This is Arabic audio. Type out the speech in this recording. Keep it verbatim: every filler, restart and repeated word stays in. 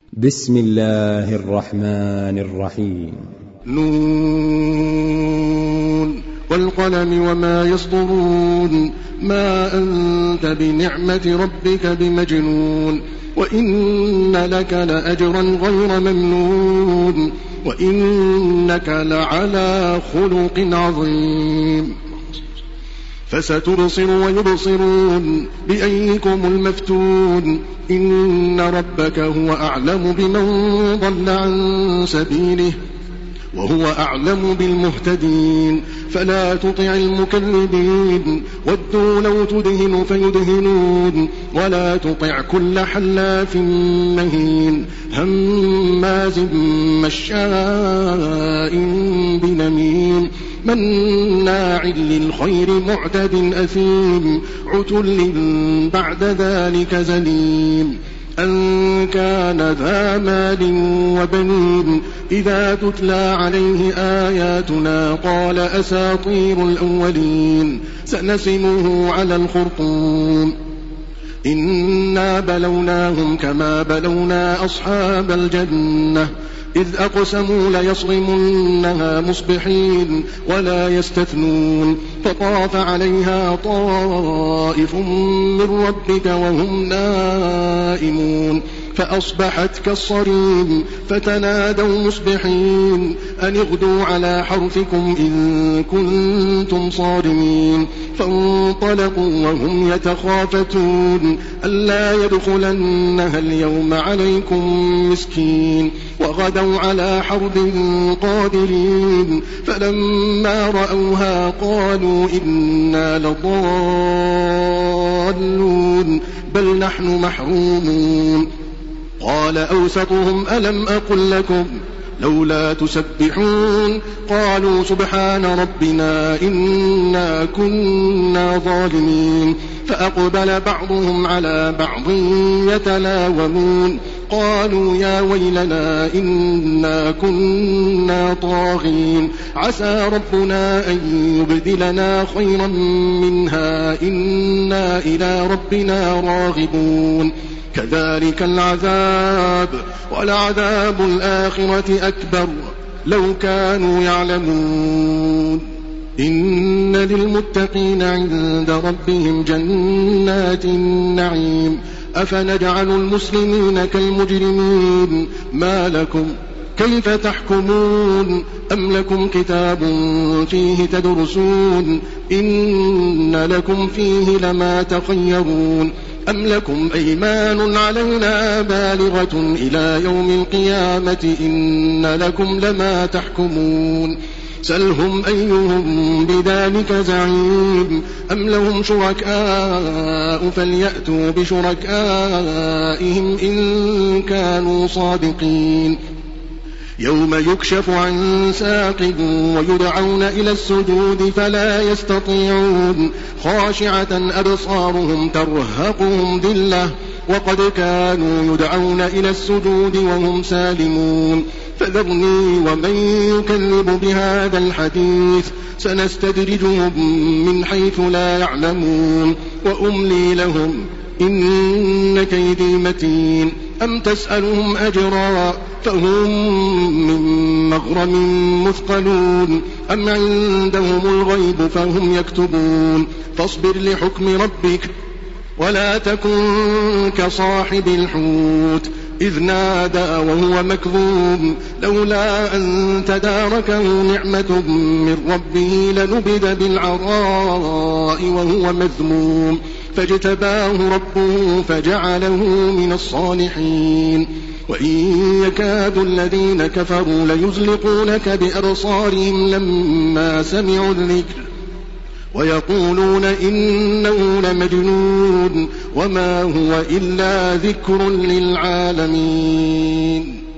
بسم الله الرحمن الرحيم. نون والقلم وما يسطرون ما أنت بنعمة ربك بمجنون وإن لك لأجرا غير ممنون وإنك لعلى خلق عظيم. فستبصر ويبصرون بأيكم المفتون إن ربك هو أعلم بمن ضل عن سبيله وهو أعلم بالمهتدين. فلا تطع المكذبين ودوا لو تدهن فيدهنون ولا تطع كل حلاف مهين هماز مشاء بنميم مناع للخير معتد أثيم عتل بعد ذلك زنيم أن كان ذا مال وبنين إذا تتلى عليه آياتنا قال أساطير الأولين سنسمه على الخرطوم إنا بلوناهم كما بلونا أصحاب الجنة إذ أقسموا ليصرمنها مصبحين ولا يستثنون فطاف عليها طائف من ربك وهم نائمون فأصبحت كالصريم فتنادوا مصبحين أن اغدوا على حرثكم إن كنتم صارمين فانطلقوا وهم يتخافتون ألا يدخلنها اليوم عليكم مسكين وغدوا على حرد قادرين فلما رأوها قالوا إنا لضالون بل نحن محرومون. قال أوسطهم ألم أقل لكم لولا تسبحون قالوا سبحان ربنا إنا كنا ظالمين فأقبل بعضهم على بعض يتلاومون قالوا يا ويلنا إنا كنا طاغين عسى ربنا أن يبدلنا خيرا منها إنا إلى ربنا راغبون كذلك العذاب ولعذاب الآخرة أكبر لو كانوا يعلمون. إن للمتقين عند ربهم جنات النعيم أفنجعل المسلمين كالمجرمين ما لكم كيف تحكمون أم لكم كتاب فيه تدرسون إن لكم فيه لما تخيرون أم لكم أيمان علينا بالغة إلى يوم القيامة إن لكم لما تحكمون سلهم أيهم بذلك زعيم أم لهم شركاء فليأتوا بشركائهم إن كانوا صادقين. يوم يكشف عن ساق ويدعون إلى السجود فلا يستطيعون خاشعة أبصارهم ترهقهم ذلة وقد كانوا يدعون إلى السجود وهم سالمون. فذرني ومن يكذب بهذا الحديث سنستدرجهم من حيث لا يعلمون وأملي لهم إن كيدي متين. أم تسألهم أجرا فهم من مغرم مثقلون أم عندهم الغيب فهم يكتبون فاصبر لحكم ربك ولا تكن كصاحب الحوت إذ نادى وهو مكظوم لولا أن تداركه نعمة من ربه لنبذ بالعراء وهو مذموم فاجتباه ربه فجعله من الصالحين. وإن يكاد الذين كفروا ليزلقونك بأبصارهم لما سمعوا الذكر ويقولون إنه لمجنون وما هو إلا ذكر للعالمين.